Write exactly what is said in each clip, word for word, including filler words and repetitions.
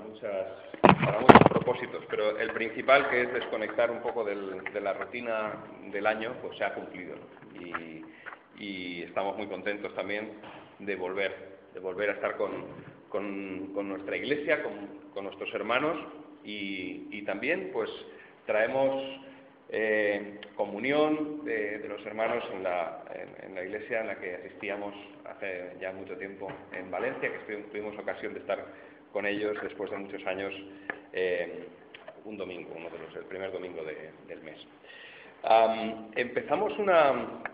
muchas, para muchos propósitos, pero el principal, que es desconectar un poco del, de la rutina del año, pues se ha cumplido, ¿no? y, y estamos muy contentos también de volver, de volver a estar con, con, con nuestra iglesia, con, con nuestros hermanos, y, y también pues traemos eh, comunión de, de los hermanos en la, en, en la iglesia en la que asistíamos hace ya mucho tiempo en Valencia, que tuvimos ocasión de estar con ellos después de muchos años, eh, un domingo, uno de los, el primer domingo de, del mes. Um, empezamos una,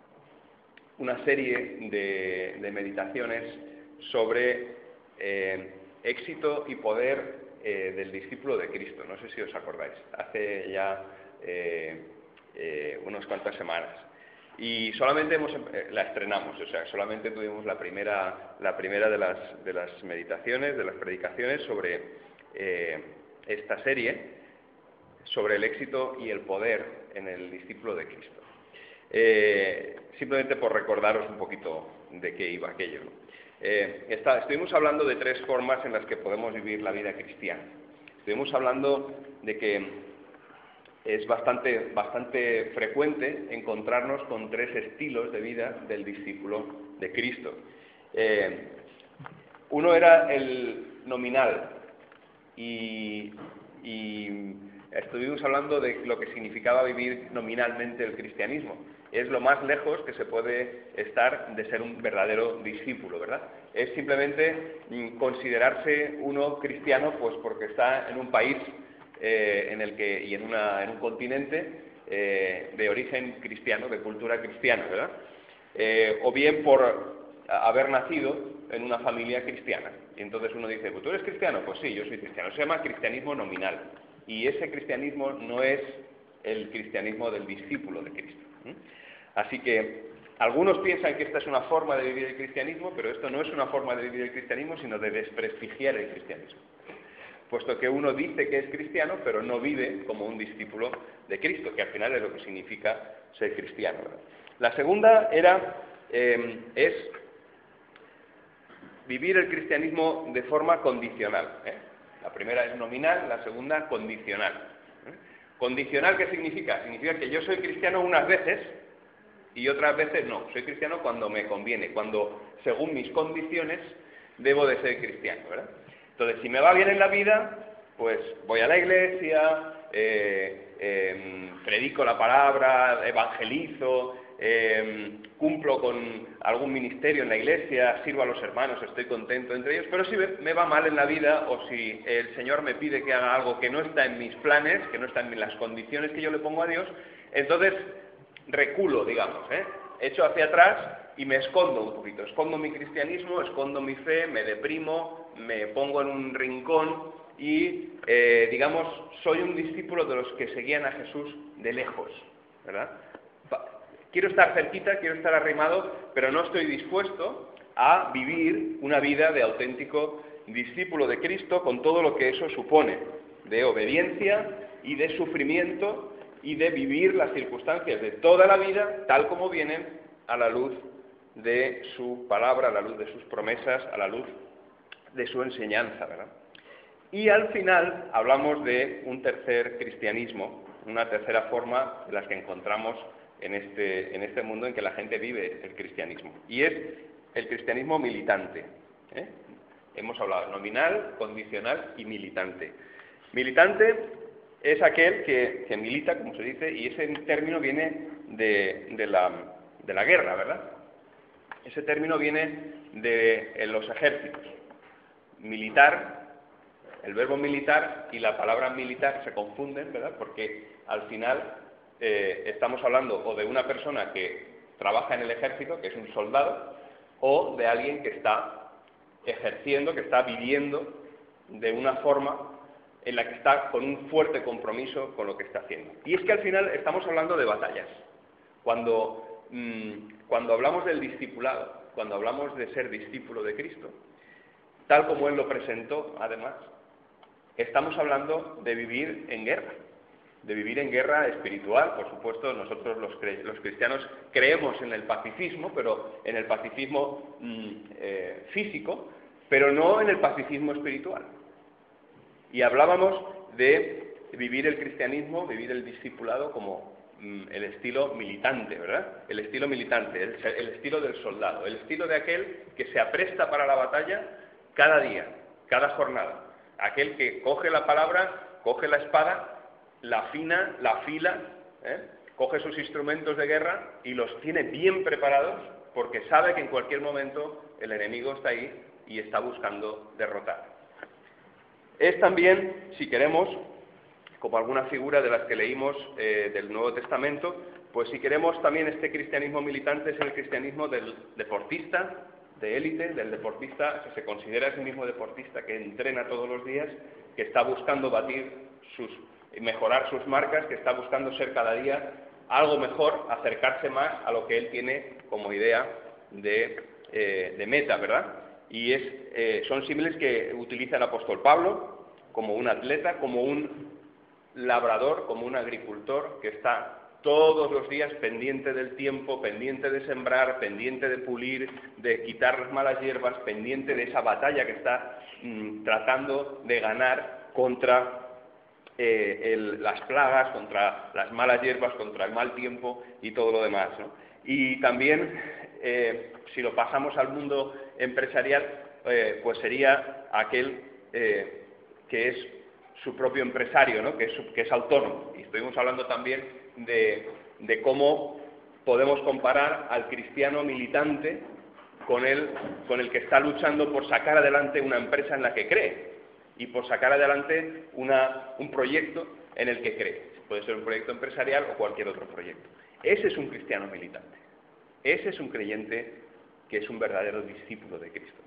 una serie de, de meditaciones sobre eh, éxito y poder eh, del discípulo de Cristo. No sé si os acordáis, hace ya eh, eh, unas cuantas semanas. Y solamente hemos, eh, la estrenamos, o sea, solamente tuvimos la primera, la primera de, las, de las meditaciones, de las predicaciones sobre eh, esta serie, sobre el éxito y el poder en el discípulo de Cristo. Eh, simplemente por recordaros un poquito de qué iba aquello, ¿no? Eh, está, estuvimos hablando de tres formas en las que podemos vivir la vida cristiana. Estuvimos hablando de que es bastante, bastante frecuente encontrarnos con tres estilos de vida del discípulo de Cristo. Eh, uno era el nominal y, y estuvimos hablando de lo que significaba vivir nominalmente el cristianismo. Es lo más lejos que se puede estar de ser un verdadero discípulo, ¿verdad? Es simplemente mm, considerarse uno cristiano pues porque está en un país Eh, en el que, y en, una, en un continente eh, de origen cristiano, de cultura cristiana, ¿verdad? Eh, o bien por haber nacido en una familia cristiana. Y entonces uno dice, pues ¿tú eres cristiano? Pues sí, yo soy cristiano. Se llama cristianismo nominal. Y ese cristianismo no es el cristianismo del discípulo de Cristo. ¿eh? Así que algunos piensan que esta es una forma de vivir el cristianismo, pero esto no es una forma de vivir el cristianismo, sino de desprestigiar el cristianismo. Puesto que uno dice que es cristiano, pero no vive como un discípulo de Cristo, que al final es lo que significa ser cristiano, ¿verdad? La segunda era, eh, es vivir el cristianismo de forma condicional, ¿eh? La primera es nominal, la segunda condicional. ¿eh? ¿Condicional qué significa? Significa que yo soy cristiano unas veces y otras veces no. Soy cristiano cuando me conviene, cuando según mis condiciones debo de ser cristiano, ¿verdad? Entonces, si me va bien en la vida, pues voy a la iglesia, eh, eh, predico la palabra, evangelizo, eh, cumplo con algún ministerio en la iglesia, sirvo a los hermanos, estoy contento entre ellos, pero si me va mal en la vida o si el Señor me pide que haga algo que no está en mis planes, que no está en las condiciones que yo le pongo a Dios, entonces reculo, digamos, ¿eh? Echo hacia atrás y me escondo un poquito, escondo mi cristianismo, escondo mi fe, me deprimo, me pongo en un rincón y, eh, digamos, soy un discípulo de los que seguían a Jesús de lejos, ¿verdad? Quiero estar cerquita, quiero estar arrimado, pero no estoy dispuesto a vivir una vida de auténtico discípulo de Cristo con todo lo que eso supone, de obediencia y de sufrimiento y de vivir las circunstancias de toda la vida tal como vienen a la luz de su palabra, a la luz de sus promesas, a la luz de su enseñanza, ¿verdad? Y al final hablamos de un tercer cristianismo, una tercera forma de las que encontramos en este, en este mundo en que la gente vive el cristianismo. Y es el cristianismo militante, ¿eh? Hemos hablado nominal, condicional y militante. Militante es aquel que, que milita, como se dice, y ese término viene de, de, la, de la guerra, ¿verdad? Ese término viene de, de los ejércitos. Militar, el verbo militar y la palabra militar se confunden, ¿verdad? Porque al final eh, estamos hablando o de una persona que trabaja en el ejército, que es un soldado, o de alguien que está ejerciendo, que está viviendo de una forma en la que está con un fuerte compromiso con lo que está haciendo. Y es que al final estamos hablando de batallas. Cuando, mmm, cuando hablamos del discipulado, cuando hablamos de ser discípulo de Cristo, tal como Él lo presentó, además, estamos hablando de vivir en guerra, de vivir en guerra espiritual. Por supuesto, nosotros los, cre los cristianos creemos en el pacifismo, pero en el pacifismo mmm, eh, físico, pero no en el pacifismo espiritual. Y hablábamos de vivir el cristianismo, vivir el discipulado como mm, el estilo militante, ¿verdad? El estilo militante, el, el estilo del soldado, el estilo de aquel que se apresta para la batalla cada día, cada jornada. Aquel que coge la palabra, coge la espada, la afina, la afila, ¿eh? Coge sus instrumentos de guerra y los tiene bien preparados porque sabe que en cualquier momento el enemigo está ahí y está buscando derrotar. Es también, si queremos, como alguna figura de las que leímos eh, del Nuevo Testamento, pues si queremos también este cristianismo militante es el cristianismo del deportista de élite, del deportista que se considera a sí mismo deportista, que entrena todos los días, que está buscando batir sus, mejorar sus marcas, que está buscando ser cada día algo mejor, acercarse más a lo que él tiene como idea de, eh, de meta, ¿verdad? Y es, eh, son símiles que utiliza el apóstol Pablo como un atleta, como un labrador, como un agricultor que está todos los días pendiente del tiempo, pendiente de sembrar, pendiente de pulir, de quitar las malas hierbas, pendiente de esa batalla que está mmm, tratando de ganar contra eh, el, las plagas, contra las malas hierbas, contra el mal tiempo y todo lo demás, ¿no? Y también, eh, si lo pasamos al mundo empresarial, eh, pues sería aquel eh, que es su propio empresario, ¿no? que, es, que es autónomo. Y estuvimos hablando también de, de cómo podemos comparar al cristiano militante con el, con el que está luchando por sacar adelante una empresa en la que cree y por sacar adelante una, un proyecto en el que cree. Puede ser un proyecto empresarial o cualquier otro proyecto. Ese es un cristiano militante. Ese es un creyente que es un verdadero discípulo de Cristo.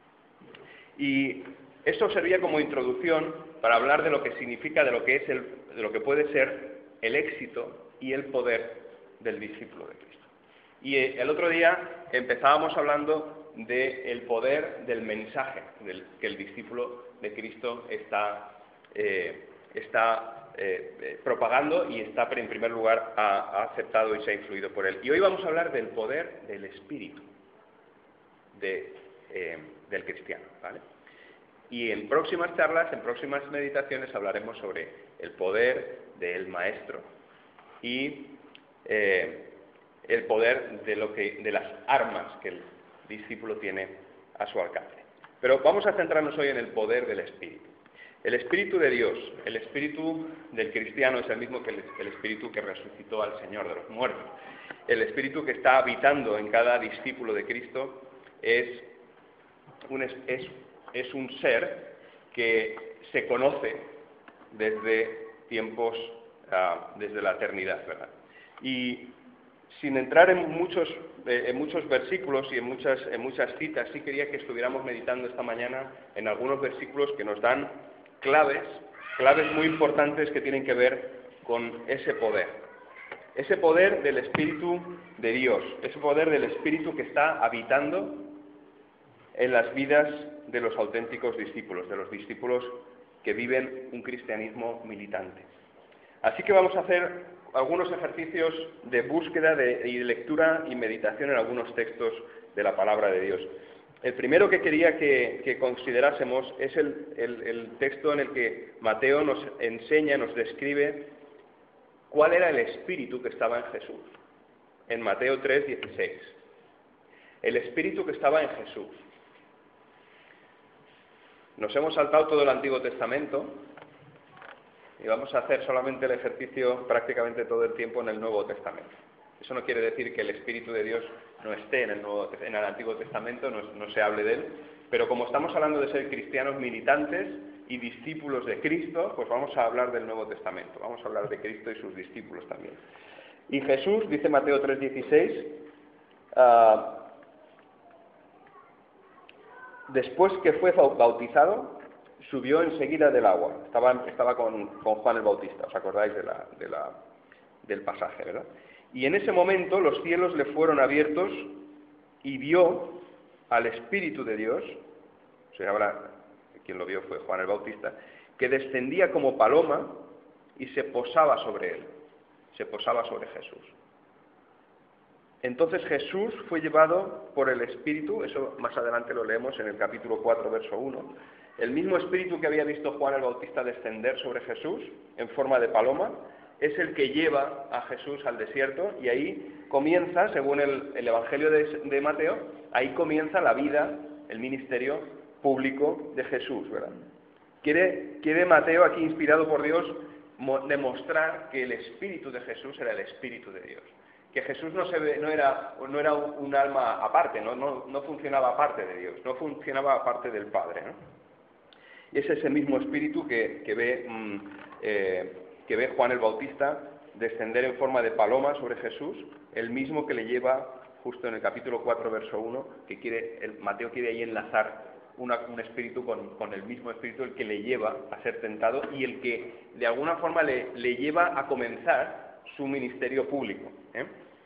Y esto servía como introducción para hablar de lo que significa, de lo que es el, de lo que puede ser el éxito y el poder del discípulo de Cristo. Y el otro día empezábamos hablando del poder del mensaje del, que el discípulo de Cristo está, eh, está eh, propagando y está en primer lugar ha, ha aceptado y se ha influido por él. Y hoy vamos a hablar del poder del espíritu de, eh, del cristiano, ¿vale? Y en próximas charlas, en próximas meditaciones hablaremos sobre el poder del maestro y eh, el poder de, lo que, de las armas que el discípulo tiene a su alcance. Pero vamos a centrarnos hoy en el poder del Espíritu. El Espíritu de Dios, el Espíritu del cristiano es el mismo que el, el Espíritu que resucitó al Señor de los muertos. El Espíritu que está habitando en cada discípulo de Cristo es un, es, es un ser que se conoce desde tiempos, uh, desde la eternidad, ¿verdad? Y sin entrar en muchos, eh, en muchos versículos y en muchas, en muchas citas, sí quería que estuviéramos meditando esta mañana en algunos versículos que nos dan claves, claves muy importantes que tienen que ver con ese poder. Ese poder del Espíritu de Dios, ese poder del Espíritu que está habitando en las vidas de los auténticos discípulos, de los discípulos que viven un cristianismo militante. Así que vamos a hacer algunos ejercicios de búsqueda de, y de lectura y meditación en algunos textos de la palabra de Dios. El primero que quería que, que considerásemos es el, el, el texto en el que Mateo nos enseña, nos describe cuál era el espíritu que estaba en Jesús. En Mateo tres, dieciséis. El espíritu que estaba en Jesús. Nos hemos saltado todo el Antiguo Testamento y vamos a hacer solamente el ejercicio prácticamente todo el tiempo en el Nuevo Testamento. Eso no quiere decir que el Espíritu de Dios no esté en el, Nuevo, en el Antiguo Testamento, no, no se hable de él, pero como estamos hablando de ser cristianos militantes y discípulos de Cristo, pues vamos a hablar del Nuevo Testamento, vamos a hablar de Cristo y sus discípulos también. Y Jesús, dice Mateo tres, dieciséis, uh, después que fue bautizado, subió enseguida del agua. Estaba, estaba con, con Juan el Bautista, ¿os acordáis de la, de la, del pasaje, verdad? Y en ese momento los cielos le fueron abiertos y vio al Espíritu de Dios, o sea, ahora quien lo vio fue Juan el Bautista, que descendía como paloma y se posaba sobre él, se posaba sobre Jesús. Entonces Jesús fue llevado por el Espíritu, eso más adelante lo leemos en el capítulo cuatro, verso uno, el mismo Espíritu que había visto Juan el Bautista descender sobre Jesús en forma de paloma, es el que lleva a Jesús al desierto, y ahí comienza, según el, el Evangelio de, de Mateo, ahí comienza la vida, el ministerio público de Jesús, ¿verdad? Quiere, quiere Mateo, aquí inspirado por Dios, mo, demostrar que el Espíritu de Jesús era el Espíritu de Dios. Que Jesús no, se ve, no, era, no era un, un alma aparte, ¿no? No, no funcionaba aparte de Dios, no funcionaba aparte del Padre, ¿no? Y es ese mismo Espíritu que, que, ve, mmm, eh, que ve Juan el Bautista descender en forma de paloma sobre Jesús, el mismo que le lleva, justo en el capítulo cuatro, verso uno, que quiere, el, Mateo quiere ahí enlazar una, un espíritu con, con el mismo Espíritu, el que le lleva a ser tentado y el que de alguna forma le, le lleva a comenzar su ministerio público, ¿eh?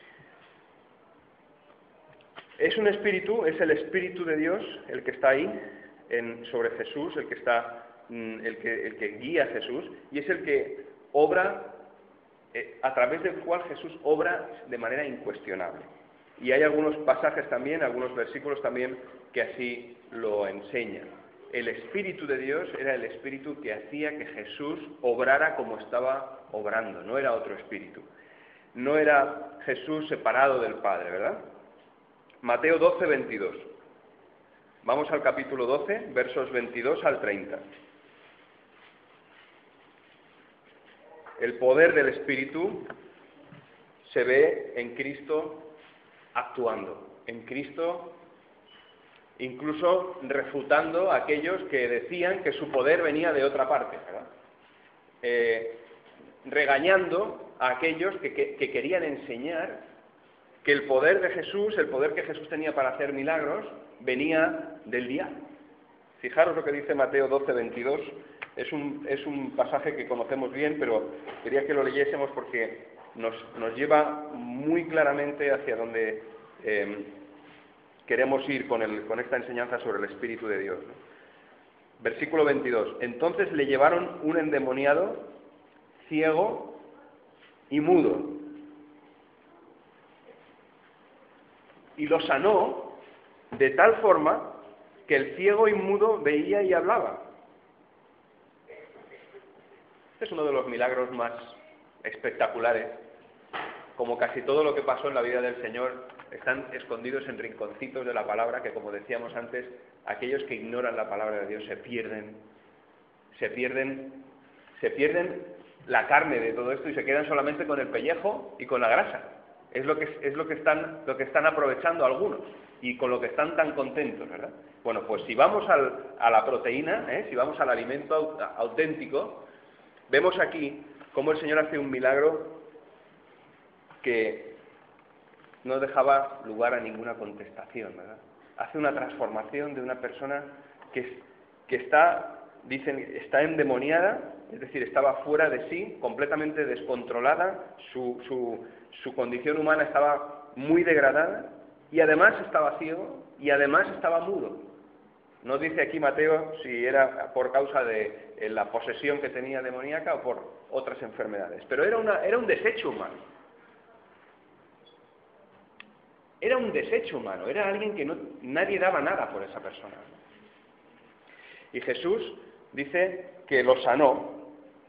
Es un espíritu, es el Espíritu de Dios el que está ahí en, sobre Jesús, el que está, el que, el que guía a Jesús, y es el que obra, eh, a través del cual Jesús obra de manera incuestionable. Y hay algunos pasajes también, algunos versículos también que así lo enseñan. El Espíritu de Dios era el Espíritu que hacía que Jesús obrara como estaba obrando, no era otro espíritu. No era Jesús separado del Padre, ¿verdad? Mateo doce, veintidós. Vamos al capítulo doce, versos veintidós al treinta. El poder del Espíritu se ve en Cristo actuando, en Cristo incluso refutando a aquellos que decían que su poder venía de otra parte, ¿verdad? Eh, regañando a aquellos que, que, que querían enseñar que el poder de Jesús, el poder que Jesús tenía para hacer milagros, venía del diablo. Fijaros lo que dice Mateo doce, veintidós, es un, es un pasaje que conocemos bien, pero quería que lo leyésemos porque nos, nos lleva muy claramente hacia donde eh, queremos ir con, el, con esta enseñanza sobre el Espíritu de Dios, ¿no? Versículo veintidós. Entonces le llevaron un endemoniado, ciego y mudo, y lo sanó de tal forma que el ciego y mudo veía y hablaba. Es uno de los milagros más espectaculares. Como casi todo lo que pasó en la vida del Señor, están escondidos en rinconcitos de la palabra que, como decíamos antes, aquellos que ignoran la palabra de Dios se pierden, se pierden, se pierden la carne de todo esto y se quedan solamente con el pellejo y con la grasa. Es lo que, es lo que están, lo que están aprovechando algunos y con lo que están tan contentos, ¿verdad? Bueno, pues si vamos al, a la proteína, ¿eh? si vamos al alimento auténtico, vemos aquí cómo el Señor hace un milagro que no dejaba lugar a ninguna contestación, ¿verdad? Hace una transformación de una persona que, que está, dicen, está endemoniada, es decir, estaba fuera de sí, completamente descontrolada, su, su, su condición humana estaba muy degradada, y además estaba ciego, y además estaba mudo. No dice aquí Mateo si era por causa de la posesión que tenía demoníaca o por otras enfermedades, pero era, una, era un desecho humano. Era un desecho humano, era alguien que no, nadie daba nada por esa persona. Y Jesús dice que lo sanó,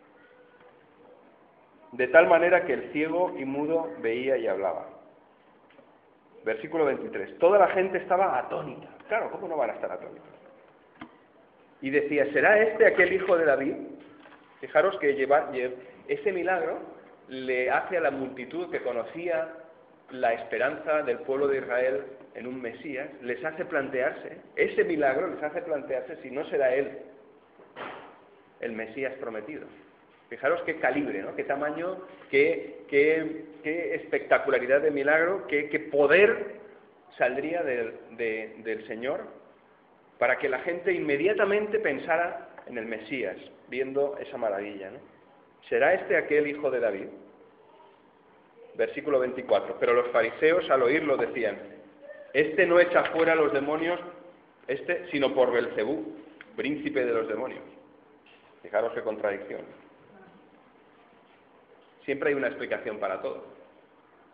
de tal manera que el ciego y mudo veía y hablaba. Versículo veintitrés. Toda la gente estaba atónita. Claro, ¿cómo no van a estar atónitos? Y decía, ¿será este aquel hijo de David? Fijaros que lleva, lleva, ese milagro le hace a la multitud que conocía la esperanza del pueblo de Israel en un Mesías, les hace plantearse, ese milagro les hace plantearse si no será él el Mesías prometido. Fijaros qué calibre, ¿no? Qué tamaño, qué, qué, qué espectacularidad de milagro, qué, qué poder saldría del, de, del Señor para que la gente inmediatamente pensara en el Mesías, viendo esa maravilla, ¿no? ¿Será este aquel hijo de David? Versículo veinticuatro. Pero los fariseos al oírlo decían, este no echa fuera a los demonios, este, sino por Belcebú, príncipe de los demonios. Fijaros qué contradicción. Siempre hay una explicación para todo.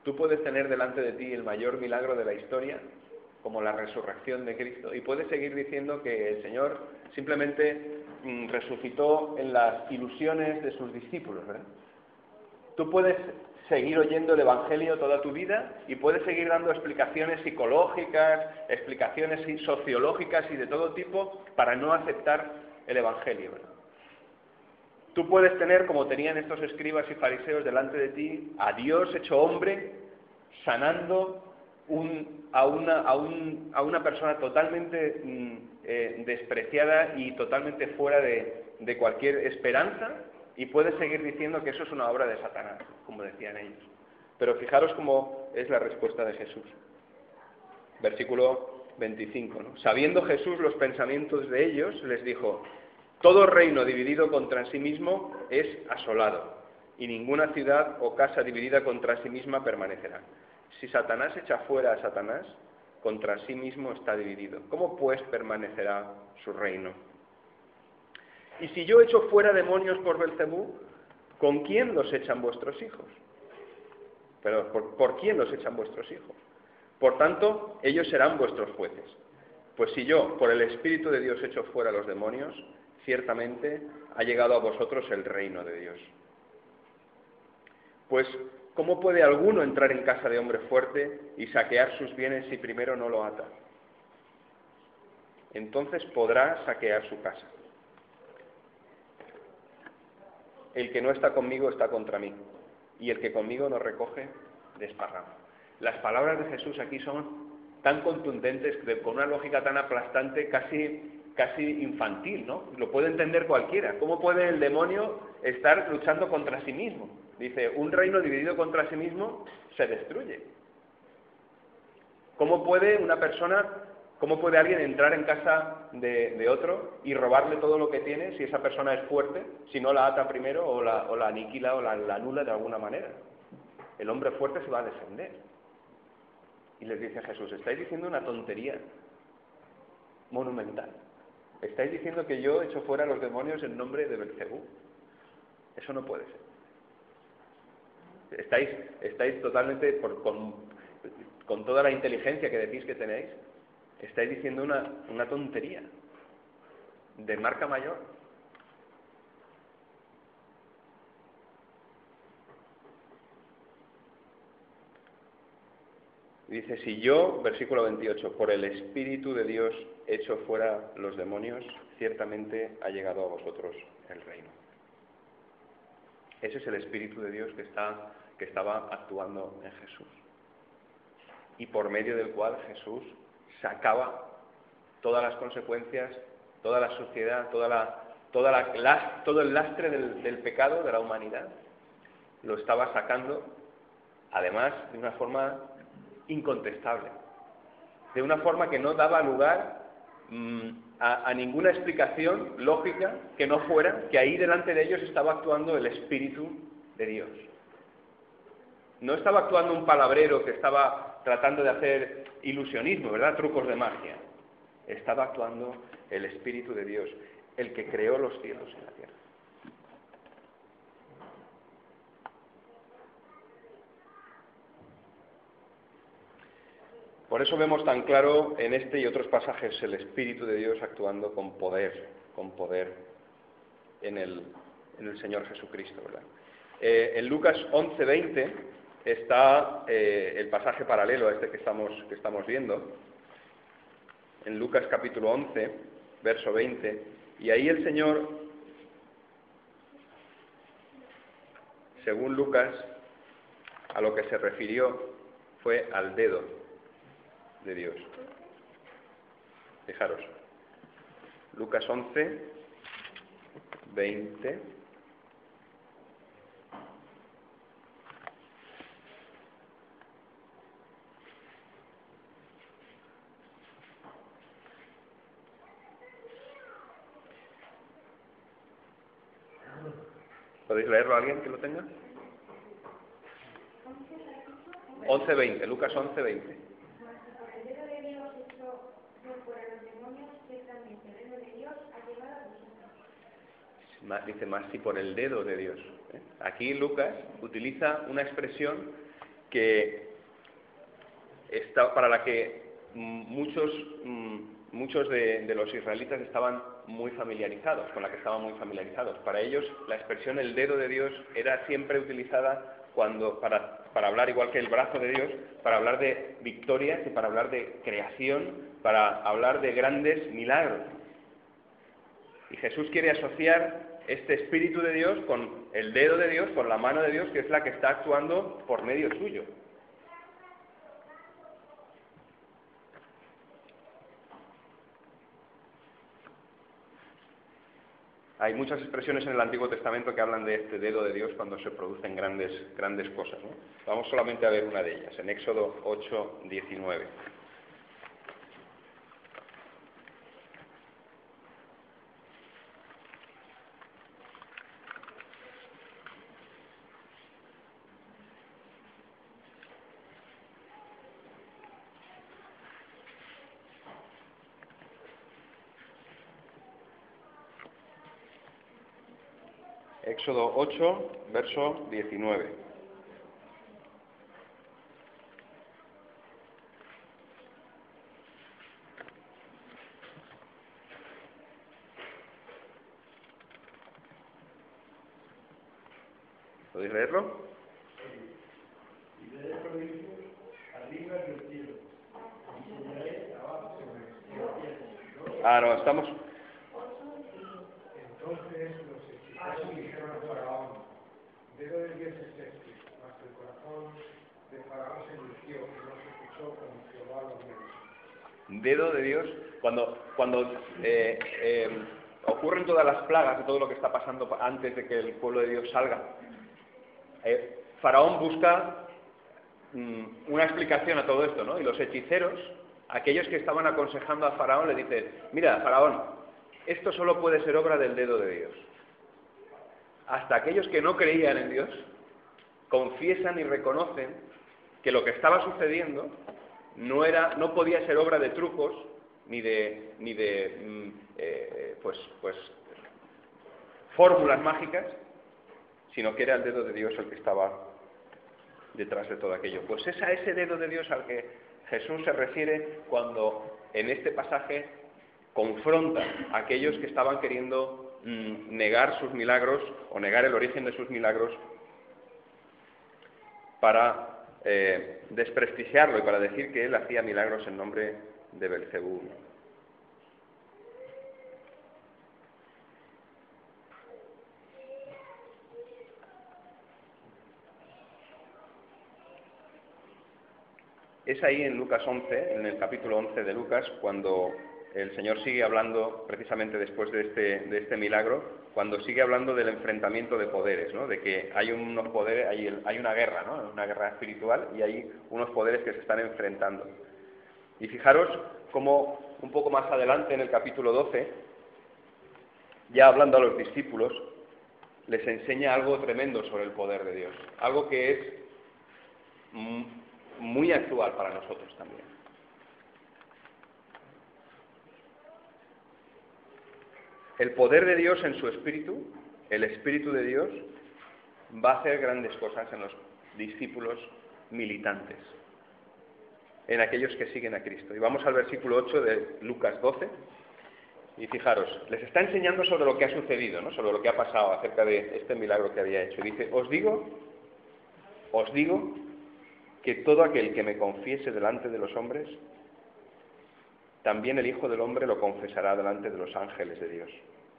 Tú puedes tener delante de ti el mayor milagro de la historia, como la resurrección de Cristo, y puedes seguir diciendo que el Señor simplemente mm, resucitó en las ilusiones de sus discípulos, ¿verdad? Tú puedes seguir oyendo el Evangelio toda tu vida y puedes seguir dando explicaciones psicológicas, explicaciones sociológicas y de todo tipo para no aceptar el Evangelio, ¿verdad? Tú puedes tener, como tenían estos escribas y fariseos delante de ti, a Dios hecho hombre, sanando un, a, una, a, un, a una persona totalmente mm, eh, despreciada y totalmente fuera de, de cualquier esperanza, y puedes seguir diciendo que eso es una obra de Satanás, como decían ellos. Pero fijaros cómo es la respuesta de Jesús. Versículo veinticinco, ¿no? Sabiendo Jesús los pensamientos de ellos, les dijo: todo reino dividido contra sí mismo es asolado, y ninguna ciudad o casa dividida contra sí misma permanecerá. Si Satanás echa fuera a Satanás, contra sí mismo está dividido. ¿Cómo pues permanecerá su reino? Y si yo echo fuera demonios por Belcebú, ¿con quién los echan vuestros hijos? Perdón, ¿por, ¿por quién los echan vuestros hijos? Por tanto, ellos serán vuestros jueces. Pues si yo, por el Espíritu de Dios, echo fuera los demonios, ciertamente ha llegado a vosotros el reino de Dios. Pues, ¿cómo puede alguno entrar en casa de hombre fuerte y saquear sus bienes si primero no lo ata? Entonces podrá saquear su casa. El que no está conmigo está contra mí, y el que conmigo no recoge, desparrama. Las palabras de Jesús aquí son tan contundentes, con una lógica tan aplastante, casi, casi infantil, ¿no? Lo puede entender cualquiera. ¿Cómo puede el demonio estar luchando contra sí mismo? Dice, un reino dividido contra sí mismo se destruye. ¿Cómo puede una persona, cómo puede alguien entrar en casa de, de otro y robarle todo lo que tiene si esa persona es fuerte, si no la ata primero o la, o la aniquila o la, la anula de alguna manera? El hombre fuerte se va a defender. Y les dice Jesús, estáis diciendo una tontería monumental. Estáis diciendo que yo echo fuera a los demonios en nombre de Belcebú. Eso no puede ser. Estáis, estáis totalmente, por, con, con toda la inteligencia que decís que tenéis, estáis diciendo una, una tontería de marca mayor. Dice, si yo, versículo veintiocho, por el Espíritu de Dios echo fuera los demonios, ciertamente ha llegado a vosotros el reino. Ese es el Espíritu de Dios que, está, que estaba actuando en Jesús. Y por medio del cual Jesús sacaba todas las consecuencias, toda la suciedad, toda la, toda la, todo el lastre del, del pecado de la humanidad. Lo estaba sacando, además, de una forma incontestable, de una forma que no daba lugar mmm, a, a ninguna explicación lógica que no fuera que ahí delante de ellos estaba actuando el Espíritu de Dios. No estaba actuando un palabrero que estaba tratando de hacer ilusionismo, ¿verdad? Trucos de magia. Estaba actuando el Espíritu de Dios, el que creó los cielos y la tierra. Por eso vemos tan claro en este y otros pasajes el Espíritu de Dios actuando con poder, con poder en el, en el Señor Jesucristo, ¿verdad? Eh, en Lucas once veinte está eh, el pasaje paralelo a este que estamos, que estamos viendo. En Lucas capítulo once, verso veinte, y ahí el Señor, según Lucas, a lo que se refirió fue al dedo de Dios. Fijaros, Lucas once, veinte. ¿Podéis leerlo a alguien que lo tenga? once veinte, Lucas once veinte. Dice más si por el dedo de Dios. ¿eh? Aquí Lucas utiliza una expresión que está, para la que muchos, muchos de, de los israelitas estaban muy familiarizados, con la que estaban muy familiarizados. Para ellos la expresión el dedo de Dios era siempre utilizada cuando, para, para hablar, igual que el brazo de Dios, para hablar de victorias y para hablar de creación, para hablar de grandes milagros. Y Jesús quiere asociar este Espíritu de Dios con el dedo de Dios, con la mano de Dios, que es la que está actuando por medio suyo. Hay muchas expresiones en el Antiguo Testamento que hablan de este dedo de Dios cuando se producen grandes, grandes cosas, ¿no? Vamos solamente a ver una de ellas, en Éxodo ocho, diecinueve. Éxodo ocho, verso diecinueve. ¿Podéis leerlo? Y veré prodigios arriba del cielo, y enseñaré abajo sobre el cielo. Ah, no, estamos... Entonces los hechiceros dijeron a Faraón: dedo de Dios es este, mas el corazón de Faraón se endureció y no se escuchó como Jehová lo había dicho. Dedo de Dios, cuando, cuando eh, eh, ocurren todas las plagas y todo lo que está pasando antes de que el pueblo de Dios salga, eh, Faraón busca mm, una explicación a todo esto, ¿no? Y los hechiceros, aquellos que estaban aconsejando a Faraón, le dicen: mira, Faraón, esto solo puede ser obra del dedo de Dios. Hasta aquellos que no creían en Dios confiesan y reconocen que lo que estaba sucediendo no era, no podía ser obra de trucos ni de, ni de mm, eh, pues, pues, fórmulas mágicas, sino que era el dedo de Dios el que estaba detrás de todo aquello. Pues es a ese dedo de Dios al que Jesús se refiere cuando en este pasaje confronta a aquellos que estaban queriendo mm, negar sus milagros o negar el origen de sus milagros para eh, desprestigiarlo y para decir que él hacía milagros en nombre de Belcebú. Es ahí en Lucas once, en el capítulo once de Lucas, cuando el Señor sigue hablando, precisamente después de este, de este milagro, cuando sigue hablando del enfrentamiento de poderes, ¿no? De que hay unos poderes, hay, hay una guerra, ¿no? Una guerra espiritual, y hay unos poderes que se están enfrentando. Y fijaros cómo un poco más adelante, en el capítulo doce, ya hablando a los discípulos, les enseña algo tremendo sobre el poder de Dios, algo que es muy actual para nosotros también. El poder de Dios en su espíritu, el espíritu de Dios, va a hacer grandes cosas en los discípulos militantes, en aquellos que siguen a Cristo. Y vamos al versículo ocho de Lucas doce, y fijaros, les está enseñando sobre lo que ha sucedido, ¿no? Sobre lo que ha pasado acerca de este milagro que había hecho. Y dice: os digo, os digo que todo aquel que me confiese delante de los hombres, también el Hijo del Hombre lo confesará delante de los ángeles de Dios.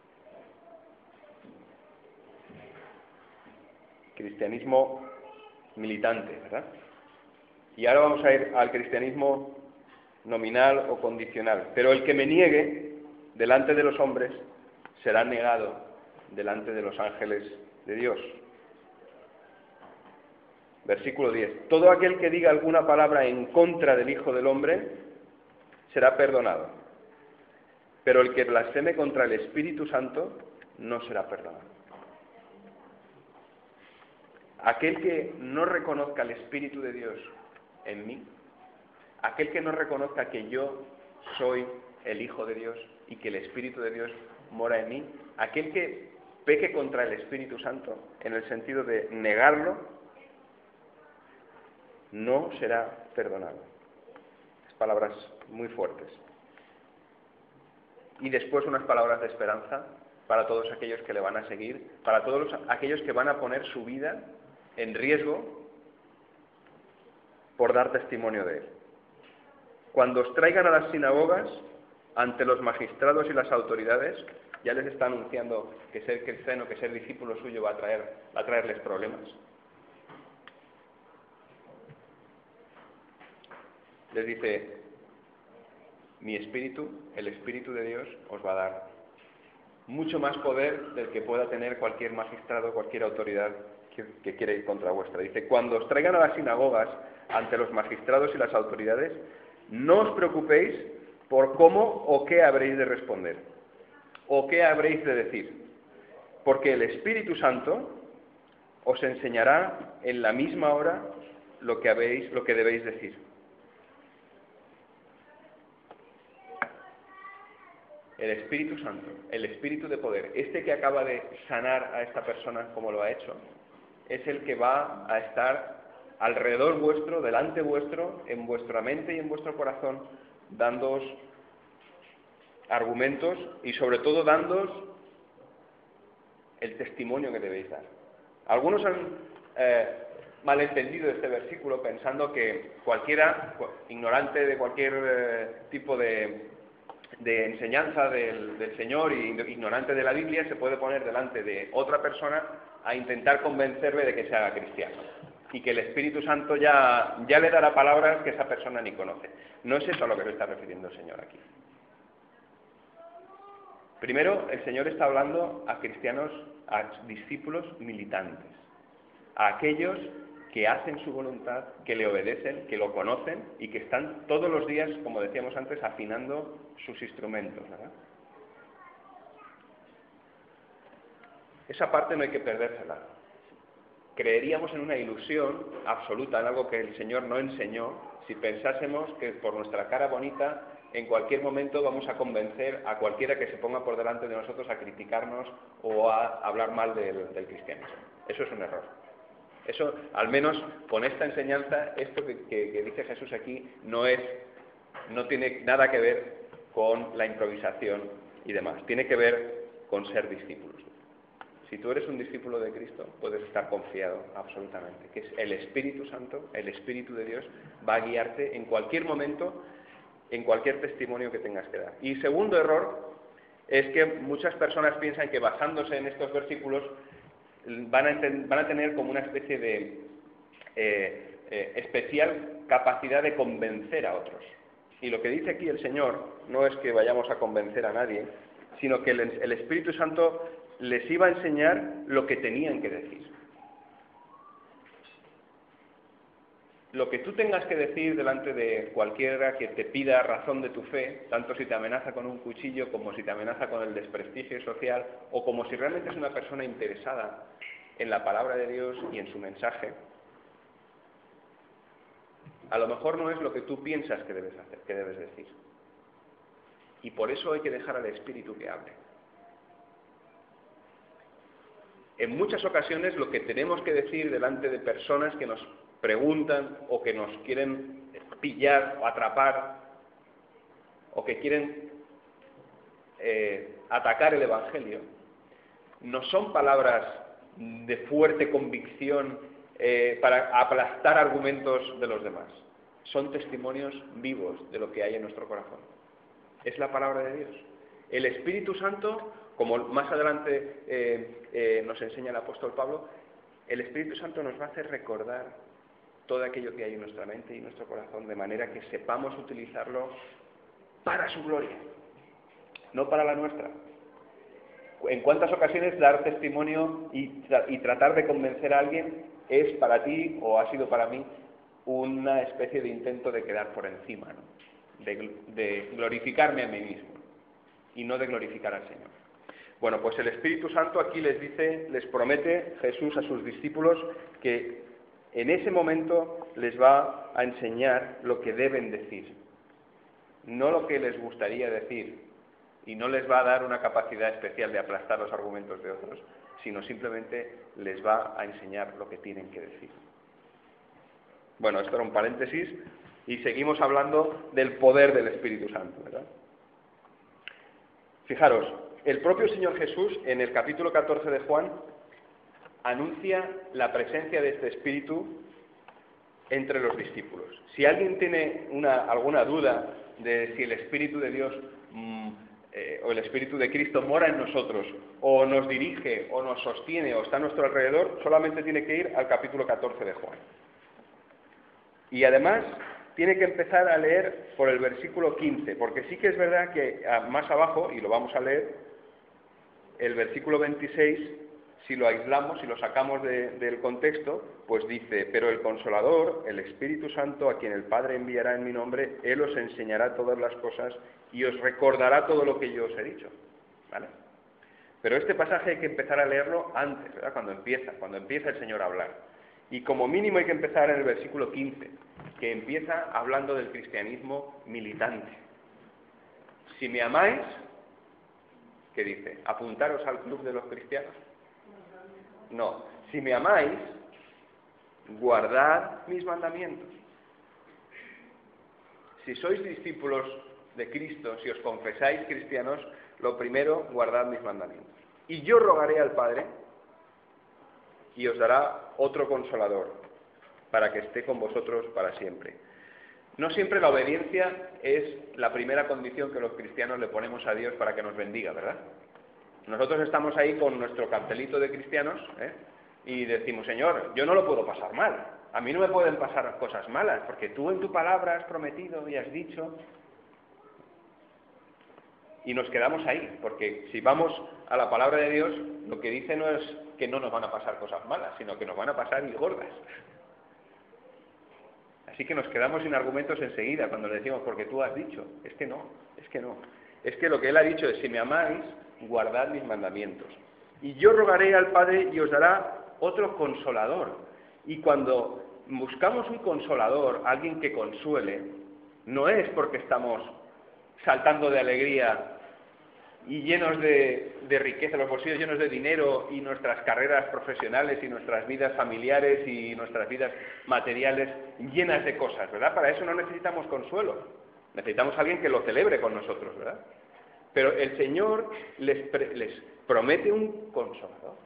Cristianismo militante, ¿verdad? Y ahora vamos a ir al cristianismo nominal o condicional. Pero el que me niegue delante de los hombres será negado delante de los ángeles de Dios. Versículo diez. Todo aquel que diga alguna palabra en contra del Hijo del Hombre será perdonado, pero el que blasfeme contra el Espíritu Santo no será perdonado. Aquel que no reconozca el Espíritu de Dios en mí, aquel que no reconozca que yo soy el Hijo de Dios y que el Espíritu de Dios mora en mí, aquel que peque contra el Espíritu Santo, en el sentido de negarlo, no será perdonado. Palabras muy fuertes. Y después unas palabras de esperanza para todos aquellos que le van a seguir, para todos los, aquellos que van a poner su vida en riesgo por dar testimonio de él. Cuando os traigan a las sinagogas, ante los magistrados y las autoridades, ya les está anunciando que ser cristiano, que ser discípulo suyo va a traer, va a traerles problemas. Les dice, mi espíritu, el espíritu de Dios, os va a dar mucho más poder del que pueda tener cualquier magistrado, cualquier autoridad que, que quiera ir contra vuestra. Dice, cuando os traigan a las sinagogas, ante los magistrados y las autoridades, no os preocupéis por cómo o qué habréis de responder, o qué habréis de decir, porque el Espíritu Santo os enseñará en la misma hora lo que habéis, lo que debéis decir. El Espíritu Santo, el Espíritu de poder, este que acaba de sanar a esta persona como lo ha hecho, es el que va a estar alrededor vuestro, delante vuestro, en vuestra mente y en vuestro corazón, dándoos argumentos y sobre todo dándoos el testimonio que debéis dar. Algunos han eh, malentendido este versículo pensando que cualquiera, ignorante de cualquier eh, tipo de, de enseñanza del, del Señor y ignorante de la Biblia, se puede poner delante de otra persona a intentar convencerle de que se haga cristiano y que el Espíritu Santo ya, ya le dará palabras que esa persona ni conoce. No es eso a lo que se está refiriendo el Señor aquí. Primero, el Señor está hablando a cristianos, a discípulos militantes, a aquellos que hacen su voluntad, que le obedecen, que lo conocen y que están todos los días, como decíamos antes, afinando sus instrumentos, ¿verdad? Esa parte no hay que perdérsela. Creeríamos en una ilusión absoluta, en algo que el Señor no enseñó, si pensásemos que por nuestra cara bonita en cualquier momento vamos a convencer a cualquiera que se ponga por delante de nosotros a criticarnos o a hablar mal del, del cristianismo. Eso es un error. Eso, al menos con esta enseñanza, esto que, que, que dice Jesús aquí no es, no tiene nada que ver con la improvisación y demás. Tiene que ver con ser discípulos. Si tú eres un discípulo de Cristo, puedes estar confiado absolutamente, que es el Espíritu Santo, el Espíritu de Dios, va a guiarte en cualquier momento, en cualquier testimonio que tengas que dar. Y segundo error es que muchas personas piensan que basándose en estos versículos van a, van a tener como una especie de eh, eh, especial capacidad de convencer a otros. Y lo que dice aquí el Señor no es que vayamos a convencer a nadie, sino que el, el Espíritu Santo les iba a enseñar lo que tenían que decir. Lo que tú tengas que decir delante de cualquiera que te pida razón de tu fe, tanto si te amenaza con un cuchillo como si te amenaza con el desprestigio social o como si realmente es una persona interesada en la palabra de Dios y en su mensaje, a lo mejor no es lo que tú piensas que debes hacer, que debes decir. Y por eso hay que dejar al Espíritu que hable. En muchas ocasiones lo que tenemos que decir delante de personas que nos preguntan o que nos quieren pillar o atrapar o que quieren eh, atacar el Evangelio, no son palabras de fuerte convicción eh, para aplastar argumentos de los demás. Son testimonios vivos de lo que hay en nuestro corazón. Es la palabra de Dios. El Espíritu Santo, como más adelante eh, eh, nos enseña el apóstol Pablo, el Espíritu Santo nos va a hacer recordar todo aquello que hay en nuestra mente y en nuestro corazón, de manera que sepamos utilizarlo para su gloria, no para la nuestra. ¿En cuántas ocasiones dar testimonio y, tra y tratar de convencer a alguien es para ti, o ha sido para mí, una especie de intento de quedar por encima, ¿no? de, de glorificarme a mí mismo y no de glorificar al Señor? Bueno, pues el Espíritu Santo aquí les dice, les promete Jesús a sus discípulos que en ese momento les va a enseñar lo que deben decir, no lo que les gustaría decir, y no les va a dar una capacidad especial de aplastar los argumentos de otros, sino simplemente les va a enseñar lo que tienen que decir. Bueno, esto era un paréntesis y seguimos hablando del poder del Espíritu Santo, ¿verdad? Fijaros, el propio Señor Jesús en el capítulo catorce de Juan anuncia la presencia de este Espíritu entre los discípulos. Si alguien tiene una, alguna duda de si el Espíritu de Dios mmm, eh, o el Espíritu de Cristo mora en nosotros, o nos dirige, o nos sostiene, o está a nuestro alrededor, solamente tiene que ir al capítulo catorce de Juan. Y además tiene que empezar a leer por el versículo quince, porque sí que es verdad que más abajo, y lo vamos a leer, el versículo veintiséis, si lo aislamos, si lo sacamos de, del contexto, pues dice: pero el Consolador, el Espíritu Santo, a quien el Padre enviará en mi nombre, Él os enseñará todas las cosas y os recordará todo lo que yo os he dicho. ¿Vale? Pero este pasaje hay que empezar a leerlo antes, ¿verdad? Cuando empieza, cuando empieza el Señor a hablar. Y como mínimo hay que empezar en el versículo quince, que empieza hablando del cristianismo militante. Si me amáis, ¿qué dice? ¿Apuntaros al club de los cristianos? No. Si me amáis, guardad mis mandamientos. Si sois discípulos de Cristo, si os confesáis cristianos, lo primero, guardad mis mandamientos. Y yo rogaré al Padre y os dará otro consolador para que esté con vosotros para siempre. No siempre la obediencia es la primera condición que los cristianos le ponemos a Dios para que nos bendiga, ¿verdad? Nosotros estamos ahí con nuestro cartelito de cristianos, ¿eh? Y decimos: Señor, yo no lo puedo pasar mal, a mí no me pueden pasar cosas malas, porque tú en tu palabra has prometido y has dicho. Y nos quedamos ahí, porque si vamos a la palabra de Dios, lo que dice no es que no nos van a pasar cosas malas, sino que nos van a pasar y gordas. Así que nos quedamos sin argumentos enseguida cuando le decimos: porque tú has dicho. Es que no, es que no. Es que lo que Él ha dicho es: si me amáis, guardad mis mandamientos. Y yo rogaré al Padre y os dará otro consolador. Y cuando buscamos un consolador, alguien que consuele, no es porque estamos saltando de alegría y llenos de, de riqueza, los bolsillos llenos de dinero, y nuestras carreras profesionales y nuestras vidas familiares y nuestras vidas materiales llenas de cosas, ¿verdad? Para eso no necesitamos consuelo, necesitamos a alguien que lo celebre con nosotros, ¿verdad? Pero el Señor les, pre, les promete un consolador.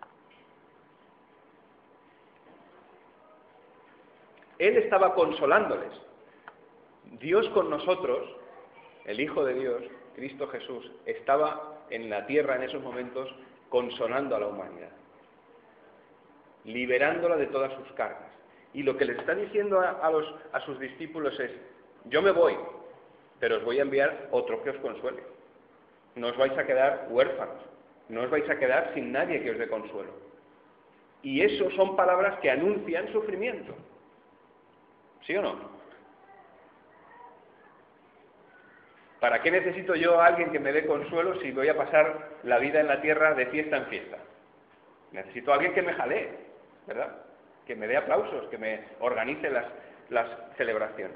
Él estaba consolándoles. Dios con nosotros, el Hijo de Dios, Cristo Jesús, estaba en la tierra en esos momentos consolando a la humanidad, liberándola de todas sus cargas. Y lo que les está diciendo a, a, los, a sus discípulos es: yo me voy, pero os voy a enviar otro que os consuele. No os vais a quedar huérfanos, no os vais a quedar sin nadie que os dé consuelo. Y eso son palabras que anuncian sufrimiento. ¿Sí o no? ¿Para qué necesito yo a alguien que me dé consuelo si voy a pasar la vida en la tierra de fiesta en fiesta? Necesito a alguien que me jalee, ¿verdad? Que me dé aplausos, que me organice las, las celebraciones.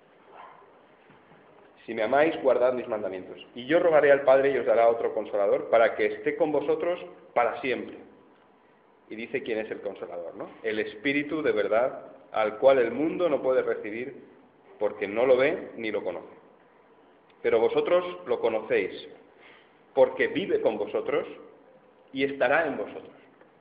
Si me amáis, guardad mis mandamientos. Y yo rogaré al Padre y os dará otro consolador para que esté con vosotros para siempre. Y dice quién es el consolador, ¿no? El Espíritu de verdad, al cual el mundo no puede recibir porque no lo ve ni lo conoce. Pero vosotros lo conocéis, porque vive con vosotros y estará en vosotros.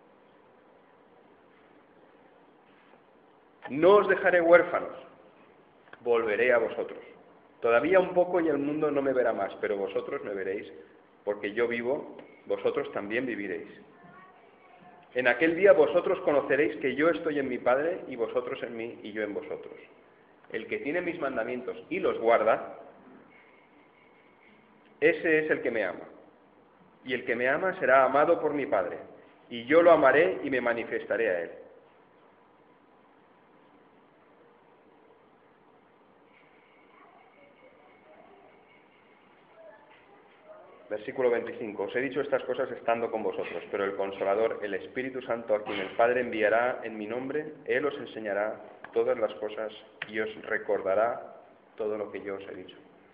No os dejaré huérfanos, volveré a vosotros. Todavía un poco y el mundo no me verá más, pero vosotros me veréis, porque yo vivo, vosotros también viviréis. En aquel día vosotros conoceréis que yo estoy en mi Padre, y vosotros en mí, y yo en vosotros. El que tiene mis mandamientos y los guarda, ese es el que me ama. Y el que me ama será amado por mi Padre, y yo lo amaré y me manifestaré a él. Versículo veinticinco. Os he dicho estas cosas estando con vosotros, pero el Consolador, el Espíritu Santo, a quien el Padre enviará en mi nombre, Él os enseñará todas las cosas y os recordará todo lo que yo os he dicho.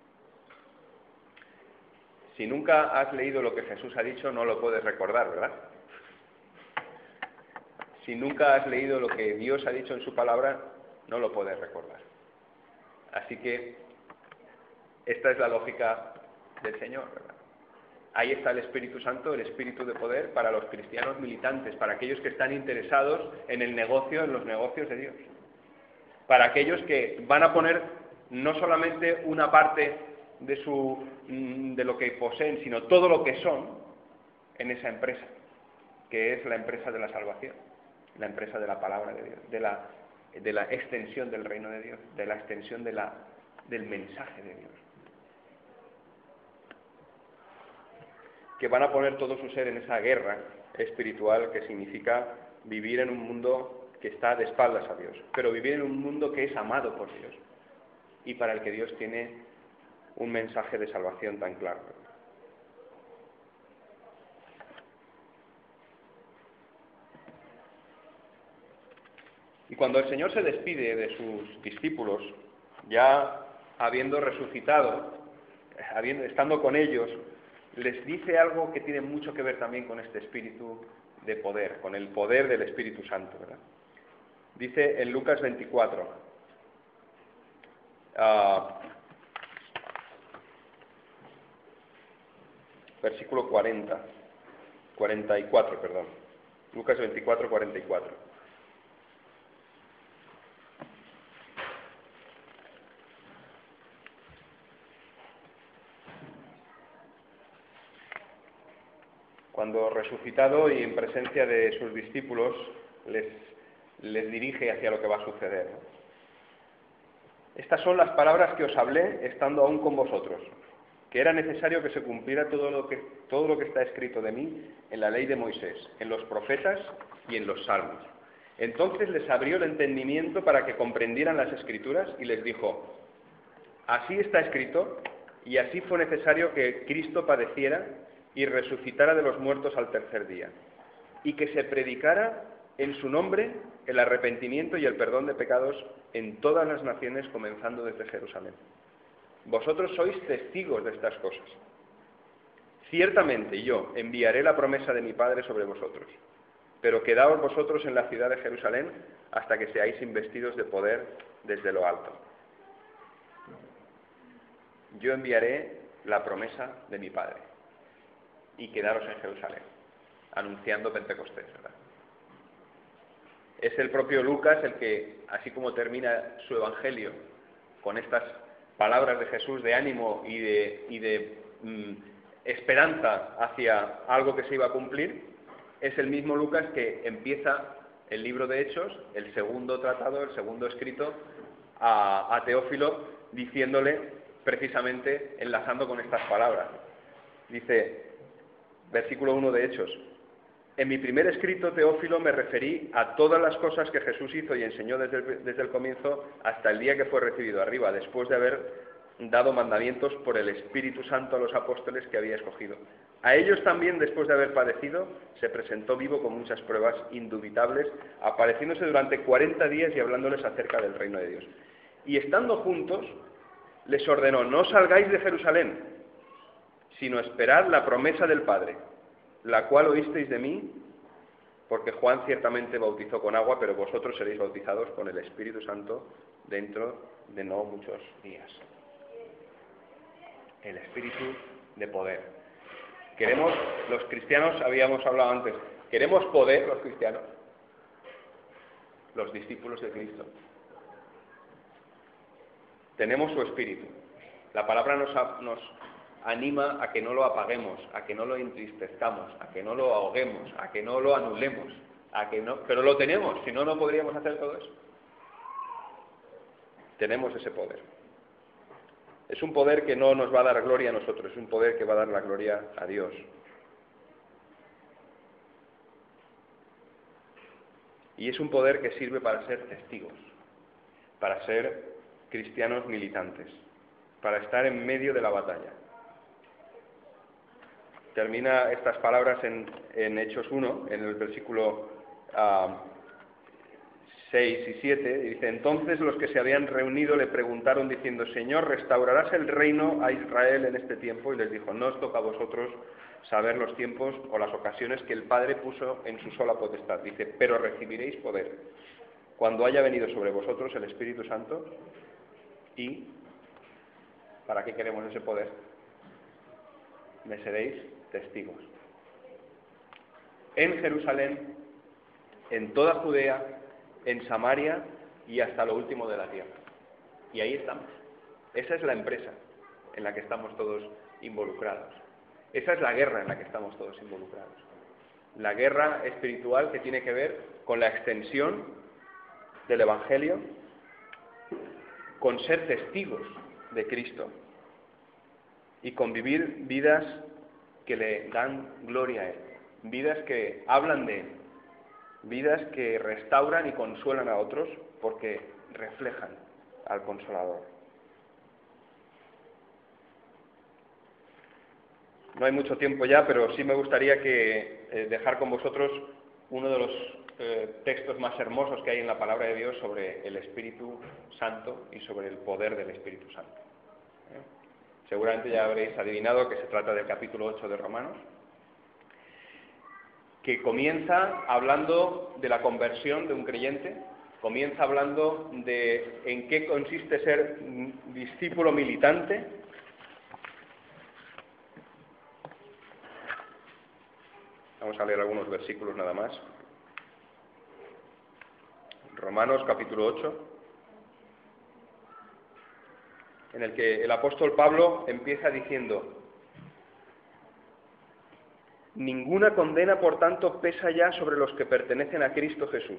Si nunca has leído lo que Jesús ha dicho, no lo puedes recordar, ¿verdad? Si nunca has leído lo que Dios ha dicho en su palabra, no lo puedes recordar. Así que esta es la lógica del Señor, ¿verdad? Ahí está el Espíritu Santo, el Espíritu de poder para los cristianos militantes, para aquellos que están interesados en el negocio, en los negocios de Dios. Para aquellos que van a poner no solamente una parte de, su, de lo que poseen, sino todo lo que son en esa empresa, que es la empresa de la salvación, la empresa de la palabra de Dios, de la, de la extensión del reino de Dios, de la extensión de la, del mensaje de Dios. Que van a poner todo su ser en esa guerra espiritual que significa vivir en un mundo que está de espaldas a Dios, pero vivir en un mundo que es amado por Dios y para el que Dios tiene un mensaje de salvación tan claro. Y cuando el Señor se despide de sus discípulos, ya habiendo resucitado, habiendo, estando con ellos, les dice algo que tiene mucho que ver también con este espíritu de poder, con el poder del Espíritu Santo, ¿verdad? Dice en Lucas veinticuatro, uh, versículo cuarenta, cuarenta y cuatro, perdón, Lucas veinticuatro, cuarenta y cuatro. Cuando resucitado y en presencia de sus discípulos les, les dirige hacia lo que va a suceder. Estas son las palabras que os hablé estando aún con vosotros, que era necesario que se cumpliera todo lo que, todo lo que está escrito de mí en la ley de Moisés, en los profetas y en los salmos. Entonces les abrió el entendimiento para que comprendieran las Escrituras y les dijo, así está escrito y así fue necesario que Cristo padeciera y resucitara de los muertos al tercer día, y que se predicara en su nombre el arrepentimiento y el perdón de pecados en todas las naciones, comenzando desde Jerusalén. Vosotros sois testigos de estas cosas. Ciertamente yo enviaré la promesa de mi Padre sobre vosotros, pero quedaos vosotros en la ciudad de Jerusalén hasta que seáis investidos de poder desde lo alto. Yo enviaré la promesa de mi Padre. Y quedaros en Jerusalén, anunciando Pentecostés, ¿verdad? Es el propio Lucas el que, así como termina su evangelio con estas palabras de Jesús de ánimo y de, y de mm, esperanza hacia algo que se iba a cumplir, es el mismo Lucas que empieza el libro de Hechos, el segundo tratado, el segundo escrito, a, a Teófilo, diciéndole, precisamente, enlazando con estas palabras. Dice, versículo uno de Hechos, en mi primer escrito, Teófilo, me referí a todas las cosas que Jesús hizo y enseñó desde el, desde el comienzo hasta el día que fue recibido arriba, después de haber dado mandamientos por el Espíritu Santo a los apóstoles que había escogido. A ellos también, después de haber padecido, se presentó vivo con muchas pruebas indubitables, apareciéndose durante cuarenta días y hablándoles acerca del reino de Dios. Y estando juntos, les ordenó, no salgáis de Jerusalén, sino esperad la promesa del Padre, la cual oísteis de mí, porque Juan ciertamente bautizó con agua, pero vosotros seréis bautizados con el Espíritu Santo dentro de no muchos días. El Espíritu de poder. Queremos, los cristianos, habíamos hablado antes, ¿queremos poder los cristianos? Los discípulos de Cristo. Tenemos su Espíritu. La palabra nos, nos anima a que no lo apaguemos, a que no lo entristezcamos, a que no lo ahoguemos, a que no lo anulemos, a que no, pero lo tenemos, si no, no podríamos hacer todo eso. Tenemos ese poder. Es un poder que no nos va a dar gloria a nosotros, es un poder que va a dar la gloria a Dios. Y es un poder que sirve para ser testigos, para ser cristianos militantes, para estar en medio de la batalla. Termina estas palabras en, en Hechos uno, en el versículo uh, seis y siete, y dice, entonces los que se habían reunido le preguntaron diciendo, Señor, ¿restaurarás el reino a Israel en este tiempo? Y les dijo, no os toca a vosotros saber los tiempos o las ocasiones que el Padre puso en su sola potestad. Dice, pero recibiréis poder cuando haya venido sobre vosotros el Espíritu Santo. ¿Y para qué queremos ese poder? Me seréis testigos. En Jerusalén, en toda Judea, en Samaria y hasta lo último de la tierra. Y ahí estamos. Esa es la empresa en la que estamos todos involucrados. Esa es la guerra en la que estamos todos involucrados. La guerra espiritual que tiene que ver con la extensión del Evangelio, con ser testigos de Cristo y con vivir vidas que le dan gloria a Él, vidas que hablan de Él, vidas que restauran y consuelan a otros porque reflejan al Consolador. No hay mucho tiempo ya, pero sí me gustaría que eh, dejar con vosotros uno de los eh, textos más hermosos que hay en la palabra de Dios sobre el Espíritu Santo y sobre el poder del Espíritu Santo. ¿Eh? Seguramente ya habréis adivinado que se trata del capítulo ocho de Romanos, que comienza hablando de la conversión de un creyente, comienza hablando de en qué consiste ser discípulo militante. Vamos a leer algunos versículos nada más. Romanos capítulo ocho, en el que el apóstol Pablo empieza diciendo: ninguna condena, por tanto, pesa ya sobre los que pertenecen a Cristo Jesús.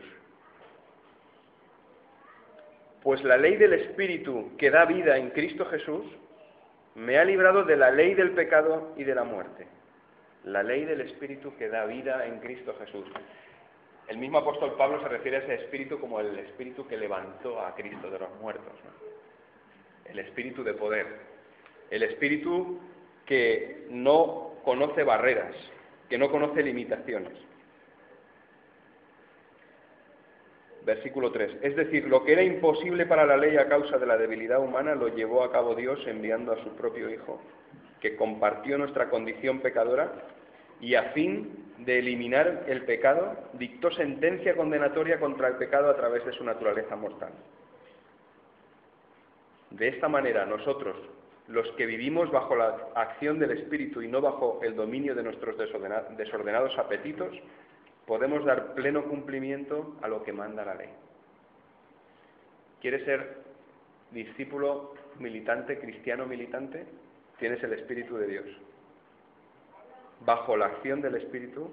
Pues la ley del Espíritu que da vida en Cristo Jesús me ha librado de la ley del pecado y de la muerte. La ley del Espíritu que da vida en Cristo Jesús. El mismo apóstol Pablo se refiere a ese Espíritu como el Espíritu que levantó a Cristo de los muertos, ¿no? El Espíritu de poder. El Espíritu que no conoce barreras, que no conoce limitaciones. Versículo tres. Es decir, lo que era imposible para la ley a causa de la debilidad humana lo llevó a cabo Dios enviando a su propio Hijo, que compartió nuestra condición pecadora y a fin de eliminar el pecado, dictó sentencia condenatoria contra el pecado a través de su naturaleza mortal. De esta manera nosotros, los que vivimos bajo la acción del Espíritu y no bajo el dominio de nuestros desordenados apetitos, podemos dar pleno cumplimiento a lo que manda la ley. ¿Quieres ser discípulo militante, cristiano militante? Tienes el Espíritu de Dios. Bajo la acción del Espíritu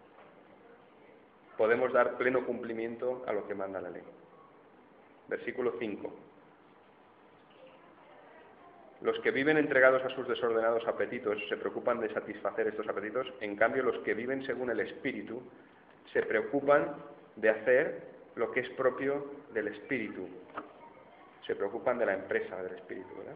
podemos dar pleno cumplimiento a lo que manda la ley. Versículo cinco. Los que viven entregados a sus desordenados apetitos se preocupan de satisfacer estos apetitos, en cambio los que viven según el Espíritu se preocupan de hacer lo que es propio del Espíritu. Se preocupan de la empresa del Espíritu, ¿verdad?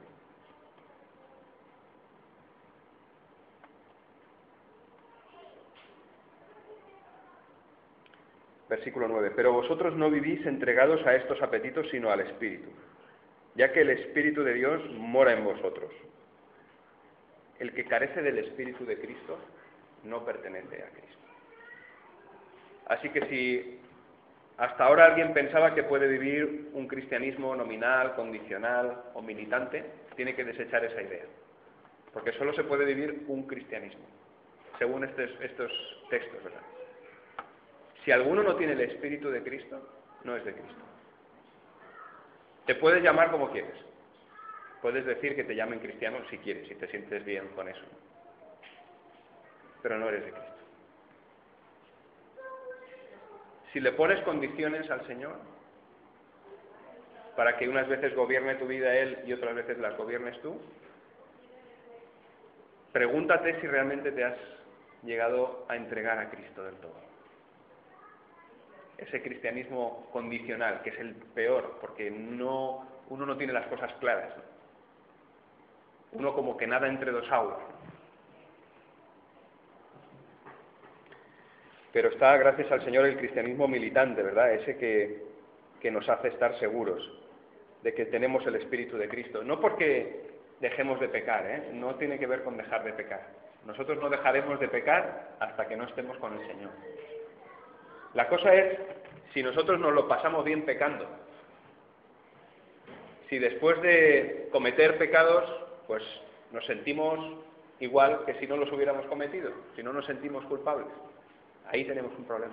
Versículo nueve. Pero vosotros no vivís entregados a estos apetitos, sino al Espíritu, ya que el Espíritu de Dios mora en vosotros. El que carece del Espíritu de Cristo no pertenece a Cristo. Así que si hasta ahora alguien pensaba que puede vivir un cristianismo nominal, condicional o militante, tiene que desechar esa idea. Porque solo se puede vivir un cristianismo, según estos, estos textos, ¿verdad? Si alguno no tiene el Espíritu de Cristo, no es de Cristo. Te puedes llamar como quieres. Puedes decir que te llamen cristiano si quieres, si te sientes bien con eso. Pero no eres de Cristo. Si le pones condiciones al Señor, para que unas veces gobierne tu vida Él y otras veces las gobiernes tú, pregúntate si realmente te has llegado a entregar a Cristo del todo. Ese cristianismo condicional, que es el peor, porque no, uno no tiene las cosas claras, ¿no? Uno como que nada entre dos aguas. Pero está, gracias al Señor, el cristianismo militante, ¿verdad? Ese que, que nos hace estar seguros de que tenemos el Espíritu de Cristo. No porque dejemos de pecar, ¿eh? No tiene que ver con dejar de pecar. Nosotros no dejaremos de pecar hasta que no estemos con el Señor. La cosa es si nosotros nos lo pasamos bien pecando. Si después de cometer pecados, pues nos sentimos igual que si no los hubiéramos cometido, si no nos sentimos culpables, ahí tenemos un problema.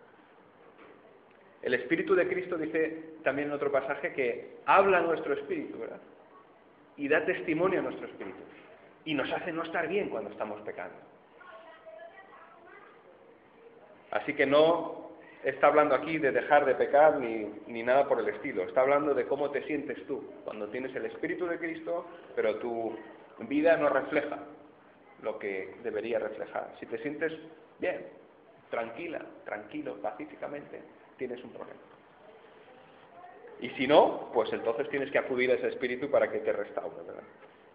El Espíritu de Cristo dice también en otro pasaje que habla a nuestro espíritu, ¿verdad? Y da testimonio a nuestro espíritu. Y nos hace no estar bien cuando estamos pecando. Así que no está hablando aquí de dejar de pecar ni, ni nada por el estilo. Está hablando de cómo te sientes tú cuando tienes el Espíritu de Cristo, pero tu vida no refleja lo que debería reflejar. Si te sientes bien, tranquila, tranquilo, pacíficamente, tienes un problema. Y si no, pues entonces tienes que acudir a ese Espíritu para que te restaure, ¿verdad?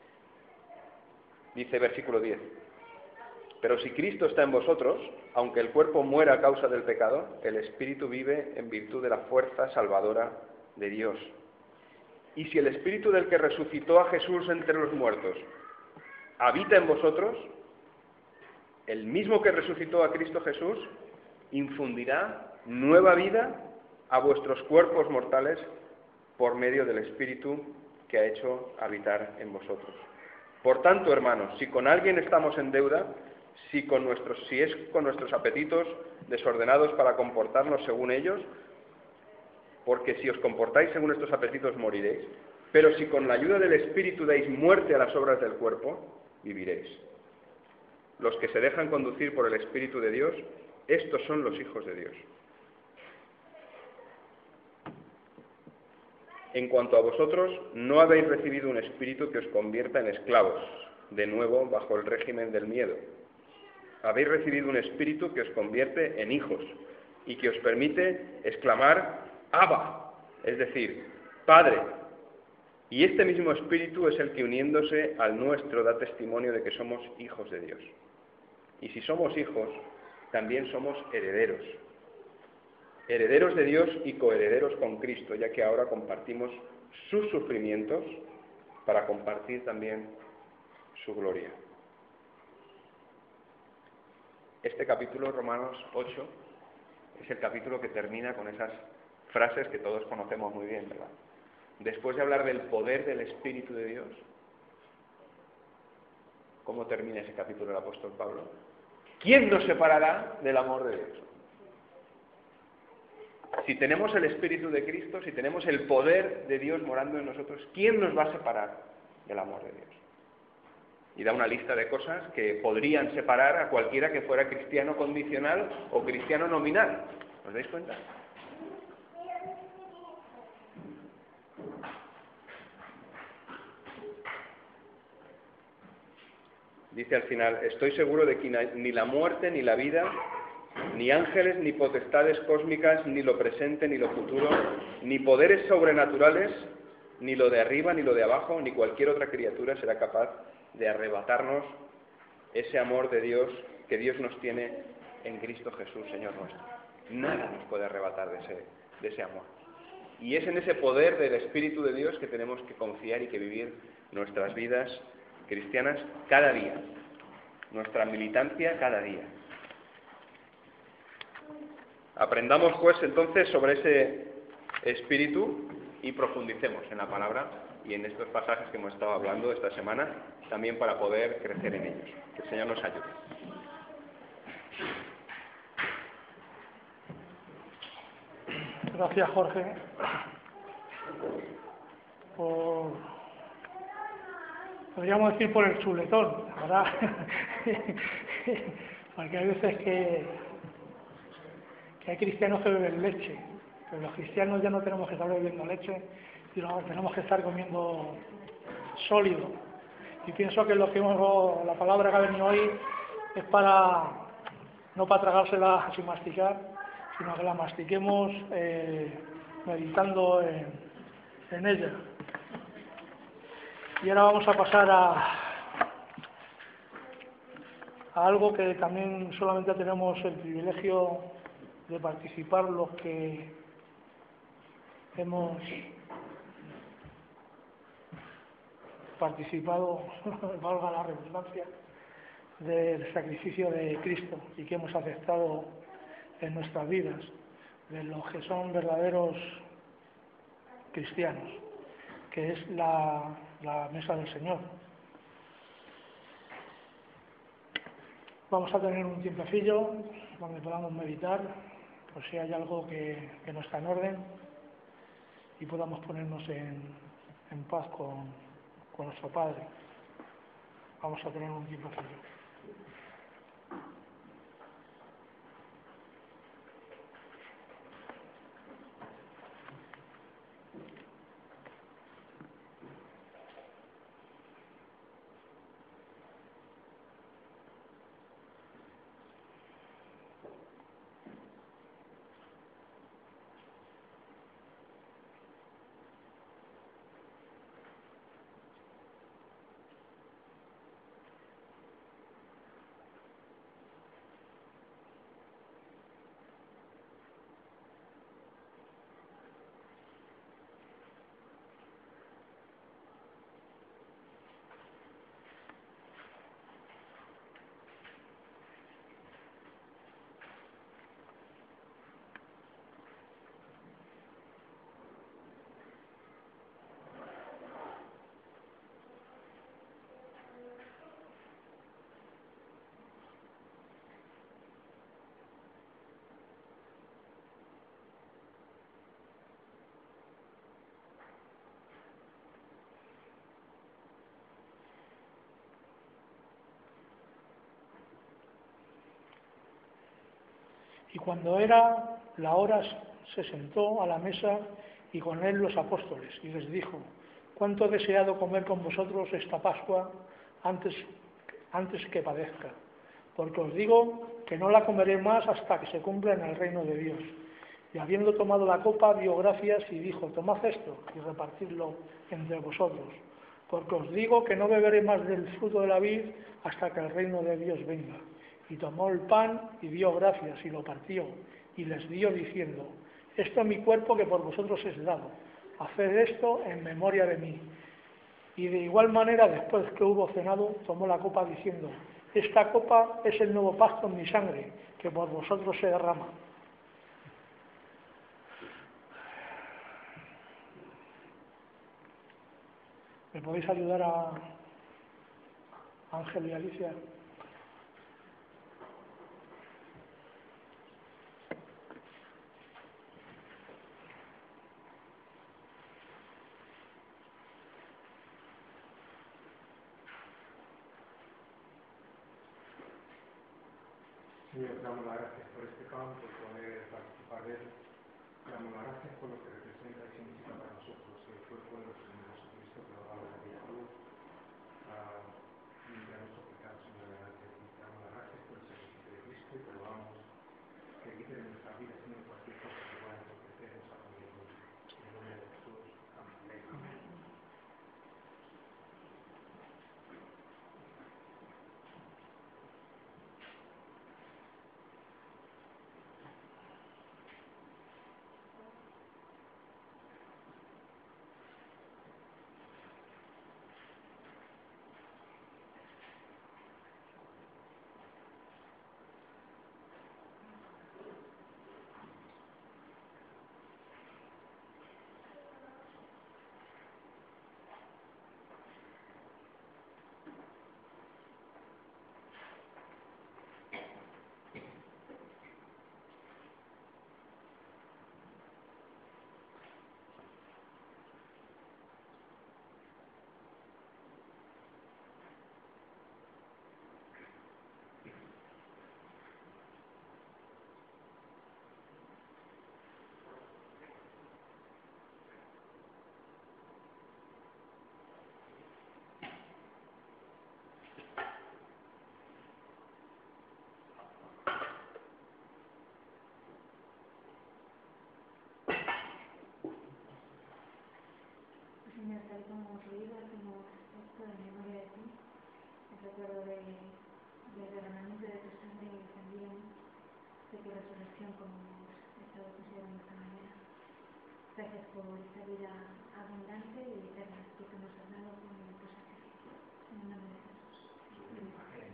Dice versículo diez. Pero si Cristo está en vosotros, aunque el cuerpo muera a causa del pecado, el Espíritu vive en virtud de la fuerza salvadora de Dios. Y si el Espíritu del que resucitó a Jesús entre los muertos habita en vosotros, el mismo que resucitó a Cristo Jesús infundirá nueva vida a vuestros cuerpos mortales por medio del Espíritu que ha hecho habitar en vosotros. Por tanto, hermanos, si con alguien estamos en deuda, si, con nuestros, si es con nuestros apetitos desordenados para comportarnos según ellos, porque si os comportáis según estos apetitos moriréis, pero si con la ayuda del Espíritu dais muerte a las obras del cuerpo, viviréis. Los que se dejan conducir por el Espíritu de Dios, estos son los hijos de Dios. En cuanto a vosotros, no habéis recibido un espíritu que os convierta en esclavos, de nuevo bajo el régimen del miedo. Habéis recibido un espíritu que os convierte en hijos y que os permite exclamar Abba, es decir, Padre. Y este mismo espíritu es el que, uniéndose al nuestro, da testimonio de que somos hijos de Dios. Y si somos hijos, también somos herederos. Herederos de Dios y coherederos con Cristo, ya que ahora compartimos sus sufrimientos para compartir también su gloria. Este capítulo, Romanos ocho, es el capítulo que termina con esas frases que todos conocemos muy bien, ¿verdad? Después de hablar del poder del Espíritu de Dios, ¿cómo termina ese capítulo el apóstol Pablo? ¿Quién nos separará del amor de Dios? Si tenemos el Espíritu de Cristo, si tenemos el poder de Dios morando en nosotros, ¿quién nos va a separar del amor de Dios? Y da una lista de cosas que podrían separar a cualquiera que fuera cristiano condicional o cristiano nominal. ¿Os dais cuenta? Dice al final, estoy seguro de que ni la muerte ni la vida, ni ángeles, ni potestades cósmicas, ni lo presente, ni lo futuro, ni poderes sobrenaturales, ni lo de arriba, ni lo de abajo, ni cualquier otra criatura será capaz de arrebatarnos ese amor de Dios que Dios nos tiene en Cristo Jesús, Señor nuestro. Nada nos puede arrebatar de ese, de ese amor. Y es en ese poder del Espíritu de Dios que tenemos que confiar y que vivir nuestras vidas cristianas cada día, nuestra militancia cada día. Aprendamos pues entonces sobre ese espíritu y profundicemos en la palabra y en estos pasajes que hemos estado hablando esta semana, también para poder crecer en ellos. Que el Señor nos ayude. Gracias, Jorge, por, podríamos decir, por el chuletón, ¿verdad? Porque hay veces que, que hay cristianos que beben leche, pero los cristianos ya no tenemos que estar bebiendo leche, sino tenemos que estar comiendo sólido. Y pienso que lo que hemos, la palabra que ha venido hoy es para, no para tragársela sin masticar, sino que la mastiquemos eh, meditando en, en ella. Y ahora vamos a pasar a, a algo que también solamente tenemos el privilegio de participar los que hemos participado, valga la redundancia, del sacrificio de Cristo y que hemos aceptado en nuestras vidas. de los que son verdaderos cristianos, que es la, la mesa del Señor. Vamos a tener un tiempecillo donde podamos meditar, por si hay algo que, que no está en orden, y podamos ponernos en, en paz con, con nuestro Padre. Vamos a tener un tiempecillo. Y cuando era la hora, se sentó a la mesa y con él los apóstoles, y les dijo: cuánto he deseado comer con vosotros esta Pascua antes, antes que padezca, porque os digo que no la comeré más hasta que se cumpla en el reino de Dios. Y habiendo tomado la copa, dio gracias y dijo: tomad esto y repartidlo entre vosotros, porque os digo que no beberé más del fruto de la vid hasta que el reino de Dios venga. Y tomó el pan y dio gracias y lo partió y les dio diciendo: esto es mi cuerpo que por vosotros es dado, haced esto en memoria de mí. Y de igual manera, después que hubo cenado, tomó la copa diciendo: esta copa es el nuevo pacto en mi sangre, que por vosotros se derrama. ¿Me podéis ayudar a Ángel y Alicia? Señor, damos las gracias por este campo, por poder participar de él. Damos las gracias por lo que representa y significa para nosotros el cuerpo de nuestro Señor Jesucristo, que lo daba en la cruz, a limpiar nuestros pecados, Señor, delante de ti. Damos las gracias por el sacrificio de Cristo y probamos que quite de nuestras vidas, Señor, cualquier cosa que pueda entorpecernos a tu mismo. En el nombre de Jesús. Amén. Amén. Señor, tal como hemos oído, hacemos esto en memoria de ti, en recuerdo de, del derramamiento de tu sangre y también de tu resurrección, como hemos estado considerando esta mañana. Gracias por esta vida abundante y eterna que tú nos has dado con tu sacrificio. En el nombre de Jesús. Amén.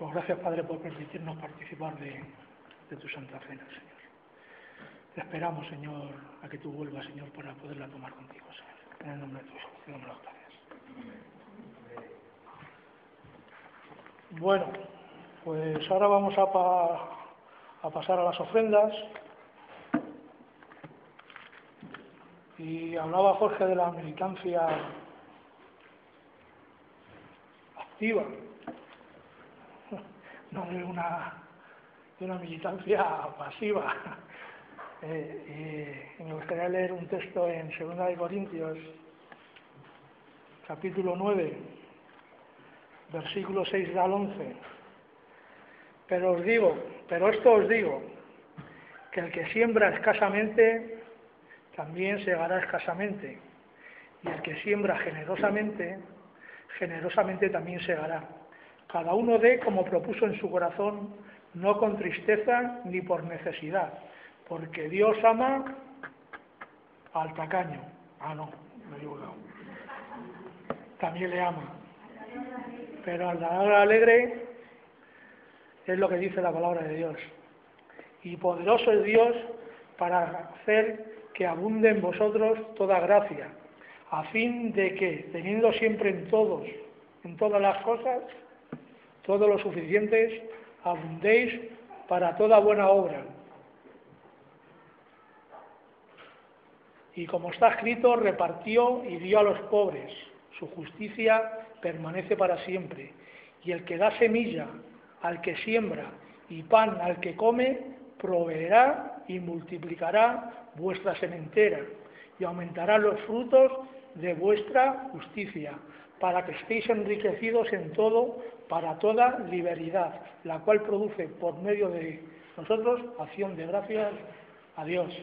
Pues gracias, Padre, por permitirnos participar de, de tu Santa Cena, Señor. Te esperamos, Señor, a que tú vuelvas, Señor, para poderla tomar contigo, Señor. En el nombre de tu Hijo, te damos las gracias. Bueno, pues ahora vamos a, pa, a pasar a las ofrendas. Y hablaba Jorge de la militancia activa, no de una, de una militancia pasiva. Eh, eh, y me gustaría leer un texto en Segunda de Corintios, capítulo nueve, versículo seis al once. Pero os digo, pero esto os digo, que el que siembra escasamente, también segará escasamente, y el que siembra generosamente, generosamente también segará. Cada uno dé como propuso en su corazón, no con tristeza ni por necesidad, porque Dios ama al tacaño. Ah, no, me he equivocado. También le ama. Pero al dador alegre es lo que dice la palabra de Dios. Y poderoso es Dios para hacer que abunde en vosotros toda gracia, a fin de que, teniendo siempre en todos, en todas las cosas, todo lo suficientes, abundéis para toda buena obra. Y como está escrito, repartió y dio a los pobres. Su justicia permanece para siempre. Y el que da semilla al que siembra y pan al que come, proveerá y multiplicará vuestra sementera y aumentará los frutos de vuestra justicia, para que estéis enriquecidos en todo, para toda liberalidad, la cual produce por medio de nosotros acción de gracias a Dios.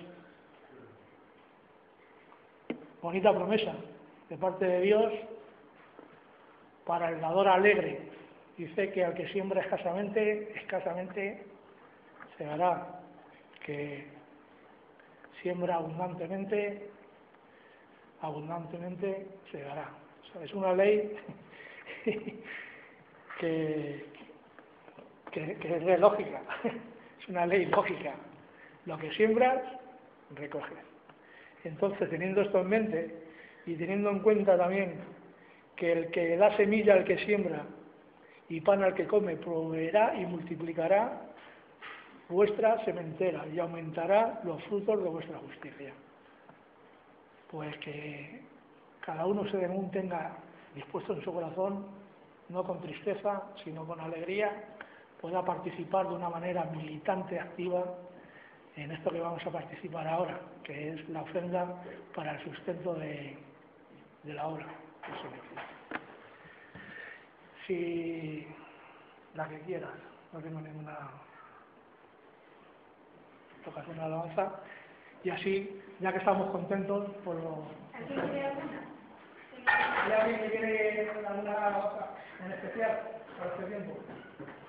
Bonita promesa de parte de Dios para el dador alegre. Dice que al que siembra escasamente, escasamente segará, que siembra abundantemente, abundantemente segará. O sea, es una ley que, que, que es de lógica, es una ley lógica. Lo que siembras, recoges. Entonces, teniendo esto en mente y teniendo en cuenta también que el que da semilla al que siembra y pan al que come, proveerá y multiplicará vuestra sementera y aumentará los frutos de vuestra justicia. Pues que cada uno según tenga dispuesto en su corazón, no con tristeza, sino con alegría, pueda participar de una manera militante, activa, en esto que vamos a participar ahora, que es la ofrenda para el sustento de, de la obra del Señor. Si la que quieras, no tengo ninguna, tocas una alabanza, y así, ya que estamos contentos, por lo... ¿Hay alguien que quiere alguna alabanza en especial para este tiempo?